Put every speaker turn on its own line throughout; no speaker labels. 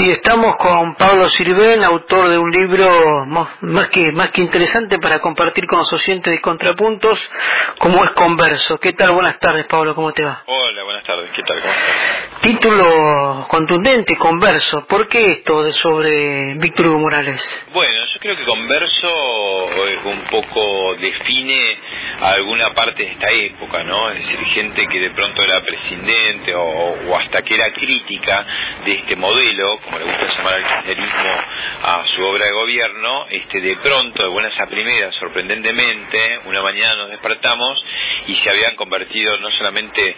Sí, estamos con Pablo Sirven, autor de un libro más que interesante para compartir con los oyentes de Contrapuntos, como es Converso. ¿Qué tal? Buenas tardes, Pablo, ¿cómo te va?
Hola, buenas tardes, ¿qué tal? ¿Cómo estás?
Título contundente, Converso. ¿Por qué esto sobre Víctor Hugo Morales?
Bueno, yo creo que Converso un poco define alguna parte de esta época, ¿no? Es decir, gente que de pronto era presidente o hasta que era crítica de este modelo, como le gusta llamar al kirchnerismo a su obra de gobierno, de pronto, de buenas a primeras, sorprendentemente, una mañana nos despertamos y se habían convertido no solamente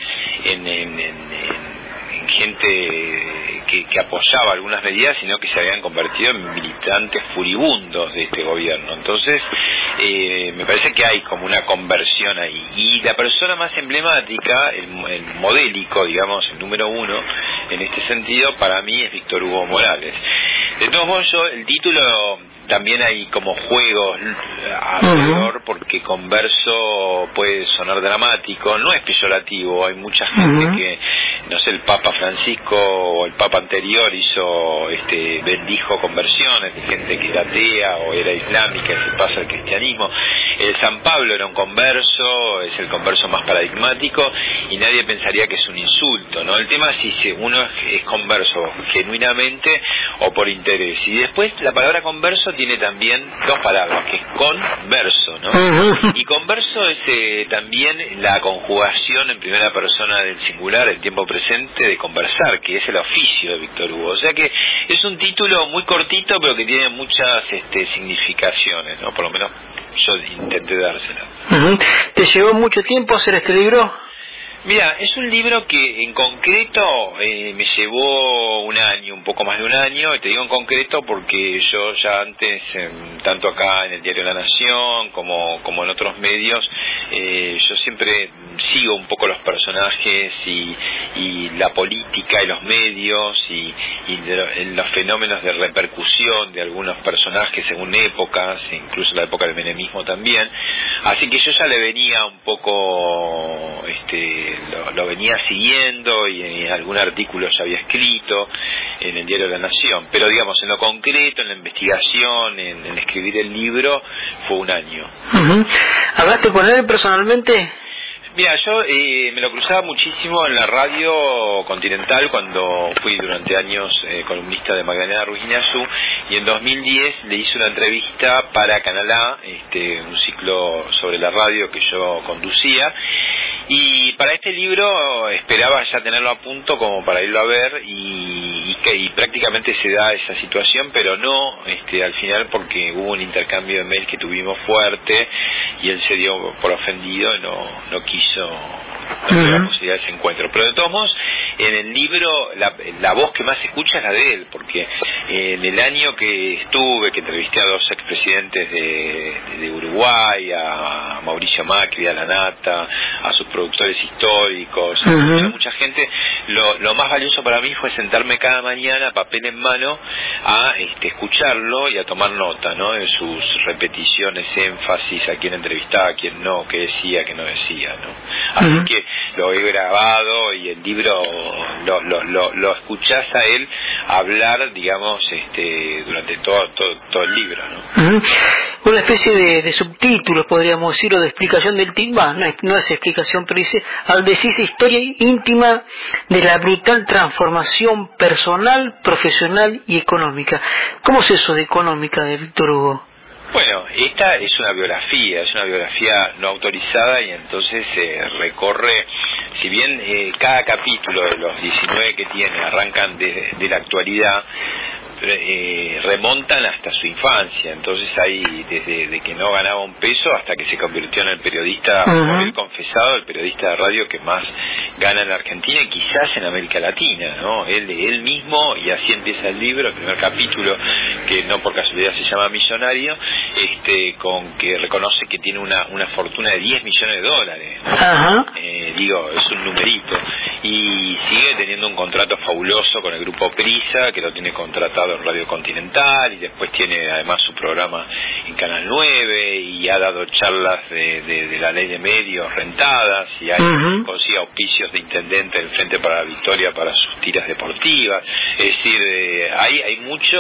en gente que apoyaba algunas medidas, sino que se habían convertido en militantes furibundos de este gobierno. Entonces, me parece que hay como una conversión ahí. Y la persona más emblemática, el modélico, digamos, el número uno, en este sentido, para mí es Víctor Hugo Morales. De todos modos, el título también hay como juegos alrededor, porque Converso puede sonar dramático, no es peyorativo. Hay mucha gente que, no sé, el Papa Francisco o el Papa anterior bendijo conversiones de gente que era atea o era islámica y se pasa al cristianismo. San Pablo era un converso, es el converso más paradigmático y nadie pensaría que es un insulto, ¿no? El tema es si uno es converso genuinamente o por interés. Y después la palabra converso tiene también dos palabras, que es converso, ¿no? Y converso es también la conjugación en primera persona del singular, el tiempo presente, de conversar, que es el oficio de Víctor Hugo. O sea que es un título muy cortito, pero que tiene muchas significaciones, ¿no? Por lo menos yo intenté dársela.
¿Te llevó mucho tiempo hacer este libro?
Mira, es un libro que en concreto me llevó un año, un poco más de un año, y te digo en concreto porque yo ya antes, tanto acá en el Diario La Nación como en otros medios, yo siempre sigo un poco los personajes y la política y los medios y los fenómenos de repercusión de algunos personajes según épocas, incluso la época del menemismo también, así que yo ya le venía un poco lo venía siguiendo y en algún artículo ya había escrito en el Diario de la Nación, pero digamos en lo concreto, en la investigación, en escribir el libro, fue un año.
¿Hablaste con él personalmente?
Mira, yo me lo cruzaba muchísimo en la radio Continental cuando fui durante años columnista de Magdalena Ruiz Guiñazú, y en 2010 le hice una entrevista para Canal A, un ciclo sobre la radio que yo conducía, y para este libro esperaba ya tenerlo a punto como para irlo a ver y prácticamente se da esa situación, pero no al final, porque hubo un intercambio de mails que tuvimos fuerte y él se dio por ofendido y no quiso la posibilidad de ese encuentro. Pero de todos modos, en el libro la voz que más se escucha es la de él, porque en el año que entrevisté a dos expresidentes de Uruguay, a Mauricio Macri, a La Nata, a sus productores históricos, a mucha gente, lo más valioso para mí fue sentarme cada mañana, papel en mano, a escucharlo y a tomar nota, ¿no? De sus repeticiones, énfasis, a quién entrevistaba, a quién no, qué decía, qué no decía, ¿no? Así que lo he grabado y el libro lo escuchás a él hablar, digamos, durante todo el libro, ¿no?
Una especie de subtítulos, podríamos decir, o de explicación del tema, no es explicación, pero dice, al decir historia íntima de la brutal transformación personal, profesional y económica. ¿Cómo es eso de económica de Víctor Hugo?
Bueno, esta es una biografía no autorizada, y entonces recorre, si bien cada capítulo de los 19 que tiene arrancan de la actualidad, remontan hasta su infancia. Entonces hay desde que no ganaba un peso hasta que se convirtió en el periodista, por él confesado, el periodista de radio que más gana en la Argentina y quizás en América Latina, ¿no? Él mismo, y así empieza el libro, el primer capítulo, que no por casualidad se llama Millonario, con que reconoce que tiene una fortuna de $10 millones, ¿no? Es un numerito, y sigue teniendo un contrato fabuloso con el grupo Prisa, que lo tiene contratado dado en Radio Continental, y después tiene además su programa en Canal 9, y ha dado charlas de la ley de medios rentadas, y consigue auspicios de intendente del Frente para la Victoria para sus tiras deportivas. Es decir, hay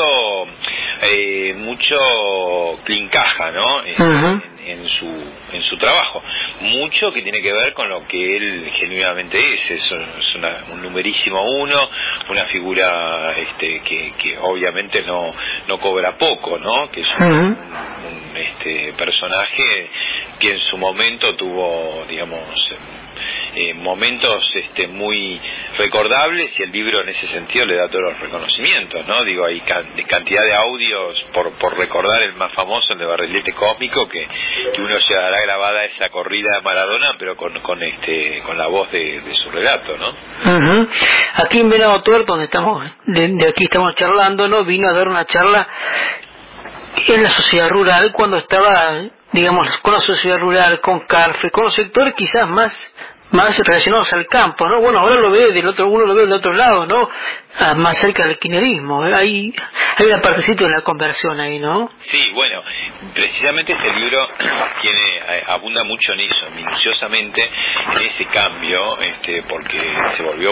mucho clincaja, ¿no? En su trabajo, mucho que tiene que ver con lo que él genuinamente es un numerísimo uno, una figura que obviamente no cobra poco, ¿no? Que es un personaje que en su momento tuvo, digamos, momentos muy recordables, y el libro en ese sentido le da todos los reconocimientos, ¿no? Digo, hay cantidad de audios, por recordar el más famoso, el de Barrilete Cósmico, que uno llevará grabada esa corrida de Maradona, pero con la voz de su relato, ¿no?
Aquí en Venado Tuerto, donde de aquí estamos charlando, ¿no? Vino a dar una charla en la sociedad rural, cuando estaba, digamos, con la sociedad rural, con CARFE, con los sectores quizás más relacionados al campo, ¿no? Bueno, ahora uno lo ve del otro lado, ¿no? Más cerca del kirchnerismo. Hay una partecita de la conversión ahí, ¿no?
Sí, bueno, precisamente este libro abunda mucho en eso, minuciosamente en ese cambio, porque se volvió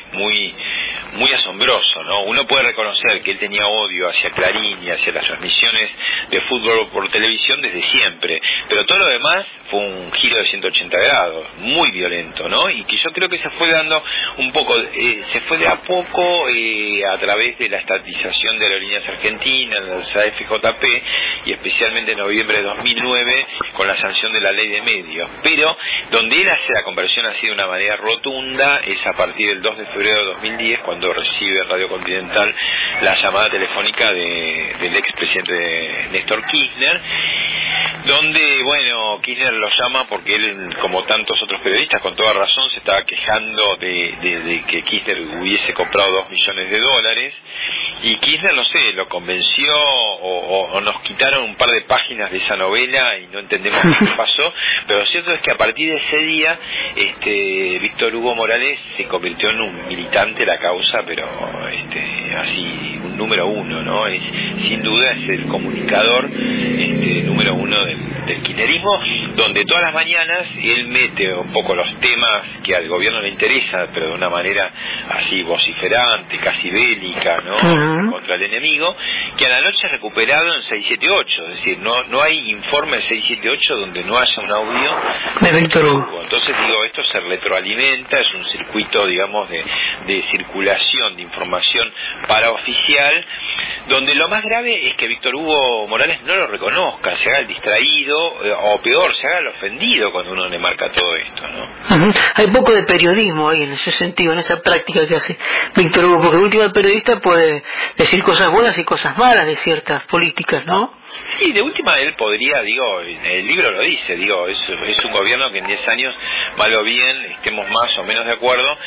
muy asombroso, ¿no? Uno puede reconocer que él tenía odio hacia Clarín y hacia las transmisiones de fútbol por televisión desde siempre, pero todo lo demás fue un giro de 180 grados, muy violento, ¿no? Y que yo creo que se fue dando un poco, se fue de a poco a través de la estatización de Aerolíneas Argentinas, la AFJP, y especialmente en noviembre de 2009 con la sanción de la ley de medios. Pero donde él hace la conversión así de una manera rotunda es a partir del 2 de febrero de 2010, cuando recibe Radio Continental la llamada telefónica del expresidente Néstor Kirchner, donde, bueno, Kirchner lo llama porque él, como tantos otros periodistas, con toda razón se estaba quejando de que Kirchner hubiese comprado $2 millones, y Kirchner, no sé, lo convenció o nos quitaron un par de páginas de esa novela y no entendemos qué pasó, pero lo cierto es que a partir de ese día Víctor Hugo Morales se convirtió en un militante de la causa, pero así, un número uno, ¿no? Sin duda es el comunicador número uno del kirchnerismo, donde todas las mañanas él mete un poco los temas que al gobierno le interesan, pero de una manera así vociferante, casi bélica, ¿no? Contra el enemigo, que a la noche es recuperado en 678, es decir, no hay informe 678 donde no haya un audio
de Víctor Hugo.
Entonces, digo, esto se retroalimenta, es un circuito, digamos, de circulación de información paraoficial, donde lo más grave es que Víctor Hugo Morales no lo reconozca, se haga el distraído, o peor, se haga el ofendido cuando uno le marca todo esto, ¿no?
Hay poco de periodismo ahí en ese sentido, en esa práctica que hace Víctor Hugo, porque el último periodista puede decir cosas buenas y cosas malas de ciertas políticas, ¿no?
Sí, de última él podría, digo, el libro lo dice, digo, es un gobierno que en 10 años, mal o bien, estemos más o menos de acuerdo,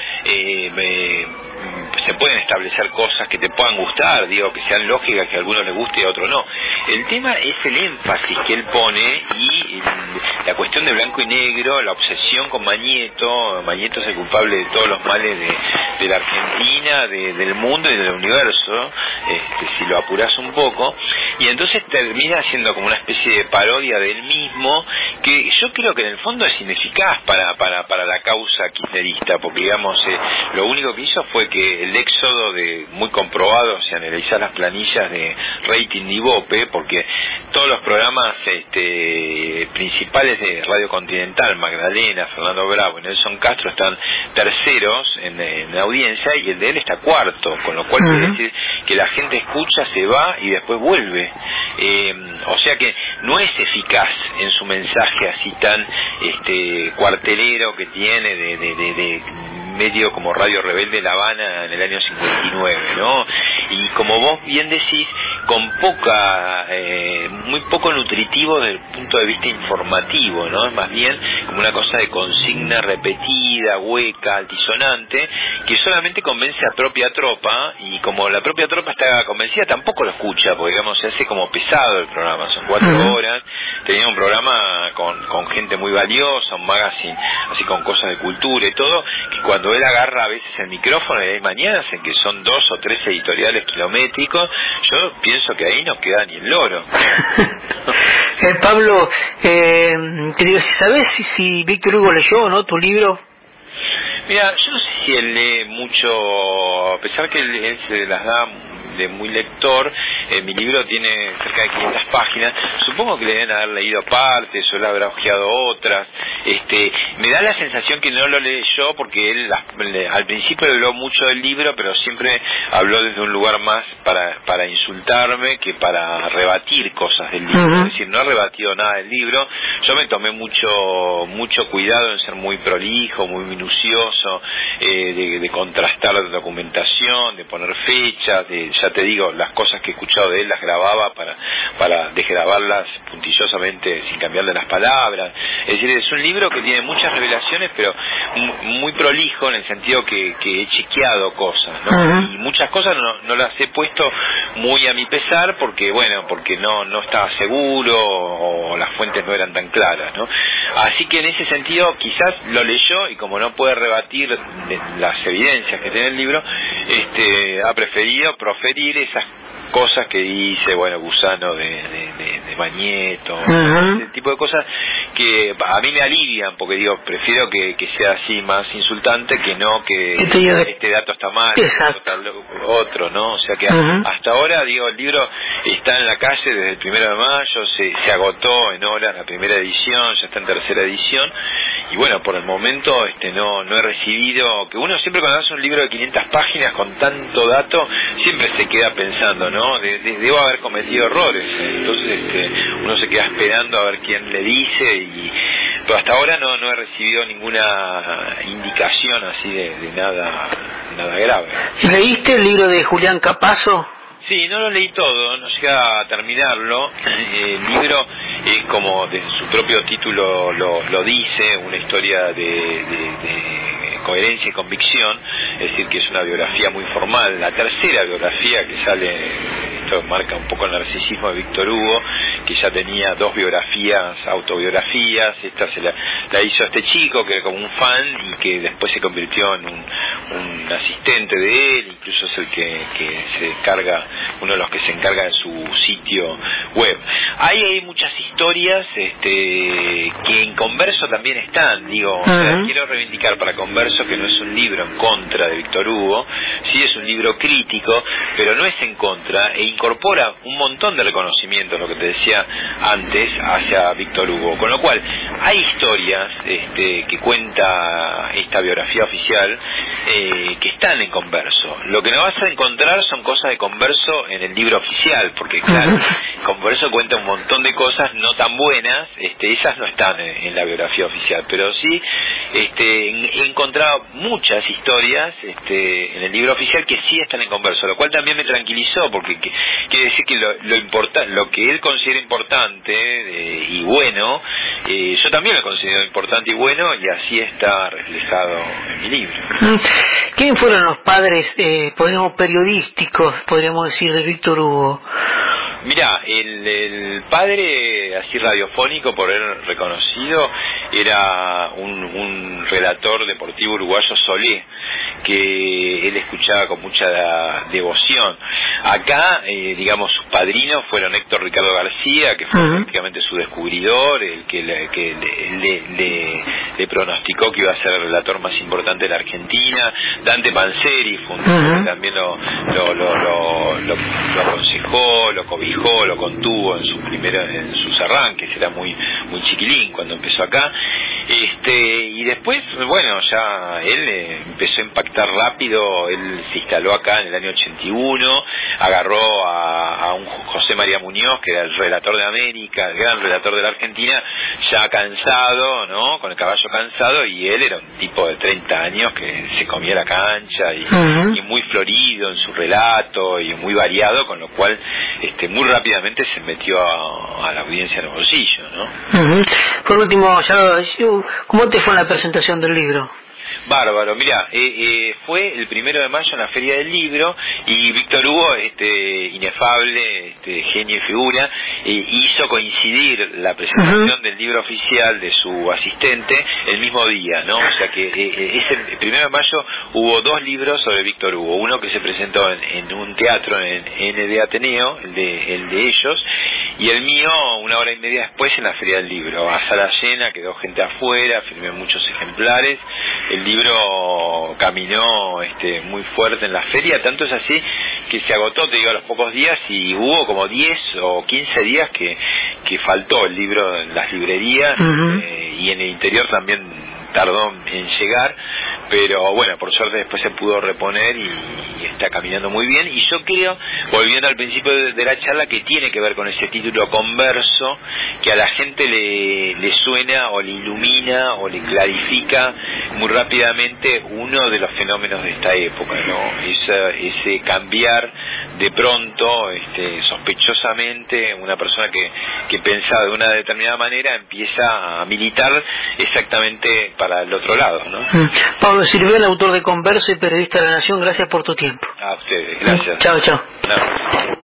se pueden establecer cosas que te puedan gustar, digo, que sean lógicas, que a algunos les guste y a otros no. El tema es el énfasis que él pone y la cuestión de blanco y negro, la obsesión con Mañeto. Mañeto es el culpable de todos los males de la Argentina, del mundo y del universo, si lo apuras un poco, y entonces termina siendo como una especie de parodia de él mismo, que yo creo que en el fondo es ineficaz para la causa kirchnerista, porque digamos, lo único que hizo fue que el éxodo muy comprobado, si analizás las planillas de rating de Ibope, porque todos los programas principales de Radio Continental, Magdalena, Fernando Bravo y Nelson Castro, están terceros en audiencia, y el de él está cuarto, con lo cual quiere decir que la gente escucha, se va y después vuelve. O sea que no es eficaz en su mensaje así tan cuartelero que tiene de medio como Radio Rebelde La Habana en el año 59, ¿no? Y como vos bien decís, con muy poco nutritivo desde el punto de vista informativo, ¿no? Es más bien como una cosa de consigna repetida, hueca, altisonante, que solamente convence a propia tropa, y como la propia tropa está convencida, tampoco lo escucha, porque digamos se hace como pesado el programa, son 4 horas, tenía un programa con gente muy valiosa, un magazine así con cosas de cultura y todo, que cuando él agarra a veces el micrófono y hay mañanas en que son 2 o 3 editoriales kilométricos, yo pienso que ahí no queda ni el loro.
Pablo, te digo, ¿sabes si Víctor Hugo leyó o no tu libro?
Mira, yo no sé si él lee mucho, a pesar que él se las da de muy lector. Mi libro tiene cerca de 500 páginas, supongo que le deben haber leído partes o le habrá ojeado otras. Me da la sensación que no lo leyó porque él al principio habló mucho del libro, pero siempre habló desde un lugar más para insultarme que para rebatir cosas del libro. Es decir, no ha rebatido nada del libro. Yo me tomé mucho cuidado en ser muy prolijo, muy minucioso, de contrastar la documentación, de poner fechas, ya te digo, las cosas que he escuchado de él las grababa para desgrabarlas puntillosamente sin cambiarle las palabras. Es decir, es un libro que tiene muchas revelaciones, pero muy prolijo en el sentido que he chequeado cosas, ¿no? Y muchas cosas no las he puesto muy a mi pesar porque no estaba seguro o las fuentes no eran tan claras, ¿no? Así que en ese sentido quizás lo leyó y como no puede rebatir las evidencias que tiene el libro, ha preferido proferir esas cosas que dice, gusano de Mañeto, ese tipo de cosas que a mí me alivian, porque prefiero que sea así más insultante que no que este dato está mal, otro, ¿no? O sea que hasta ahora, el libro está en la calle desde el 1 de mayo, se agotó en horas la primera edición, ya está en tercera edición, y por el momento no he recibido, que uno siempre cuando hace un libro de 500 páginas con tanto dato, siempre se queda pensando, ¿no? Debo haber cometido errores, entonces uno se queda esperando a ver quién le dice, pero hasta ahora no he recibido ninguna indicación así de nada grave.
¿Leíste el libro de Julián Capazo?
Sí, no lo leí todo, no llegué a terminarlo. El libro es como de su propio título lo dice, una historia de coherencia y convicción, es decir, que es una biografía muy formal, la tercera biografía que sale. Esto marca un poco el narcisismo de Víctor Hugo, que ya tenía 2 autobiografías, esta se la hizo a este chico que era como un fan y que después se convirtió en un asistente de él, incluso es el que se encarga, uno de los que se encarga de su sitio web. Ahí hay muchas historias que en Converso también están, quiero reivindicar para Converso que no es un libro en contra de Víctor Hugo, sí es un libro crítico, pero no es en contra, incorpora un montón de reconocimientos, lo que te decía antes, hacia Víctor Hugo, con lo cual hay historias que cuenta esta biografía oficial que están en Converso. Lo que no vas a encontrar son cosas de Converso en el libro oficial, porque claro, Converso cuenta un montón de cosas no tan buenas, esas no están en la biografía oficial, pero sí he encontrado muchas historias en el libro oficial que sí están en Converso, lo cual también me tranquilizó, porque quiere decir que lo que él considera importante y bueno, yo también lo considero importante y bueno, y así está reflejado en mi libro.
¿Quién fueron los padres, periodísticos, podríamos decir, de Víctor Hugo?
Mira, el padre así radiofónico por él reconocido era un relator deportivo uruguayo, Solé, que él escuchaba con mucha devoción. Acá, sus padrinos fueron Héctor Ricardo García, que fue prácticamente su descubridor, el que le pronosticó que iba a ser el relator más importante de la Argentina. Dante Panzeri fue un tipo que también lo aconsejó, lo cobijó, lo contuvo en sus arranques, era muy chiquilín cuando empezó acá. Y después, ya él empezó a impactar rápido, él se instaló acá en el año 81, agarró a un José María Muñoz, que era el relator de América, el gran relator de la Argentina, ya cansado, ¿no? Con el caballo cansado, y él era un tipo de 30 años que se comía la cancha y muy florido en su relato y muy variado, con lo cual muy rápidamente se metió a la audiencia en los bolsillos, ¿no?
Por último, ¿cómo te fue en la presentación del libro?
Bárbaro, mira, fue el 1 de mayo en la Feria del Libro y Víctor Hugo, inefable, genio y figura, hizo coincidir la presentación del libro oficial de su asistente el mismo día, ¿no? O sea que ese 1 de mayo hubo 2 libros sobre Víctor Hugo, uno que se presentó en un teatro en de Ateneo, el de ellos, y el mío 1 hora y media después en la Feria del Libro, a sala llena, quedó gente afuera, firmé muchos ejemplares, el libro caminó muy fuerte en la feria, tanto es así que se agotó, te digo, a los pocos días, y hubo como 10 o 15 días que faltó el libro en las librerías, y en el interior también tardó en llegar, pero bueno, por suerte después se pudo reponer y está caminando muy bien. Y yo creo, volviendo al principio de la charla, que tiene que ver con ese título converso, que a la gente le suena o le ilumina o le clarifica muy rápidamente uno de los fenómenos de esta época, ¿no? Ese cambiar de pronto, sospechosamente, una persona que pensaba de una determinada manera empieza a militar exactamente para el otro lado, ¿no?
Pablo Sirvián, autor de Converso y periodista de La Nación, gracias por tu tiempo.
A ustedes, gracias.
Chao, chao.
No.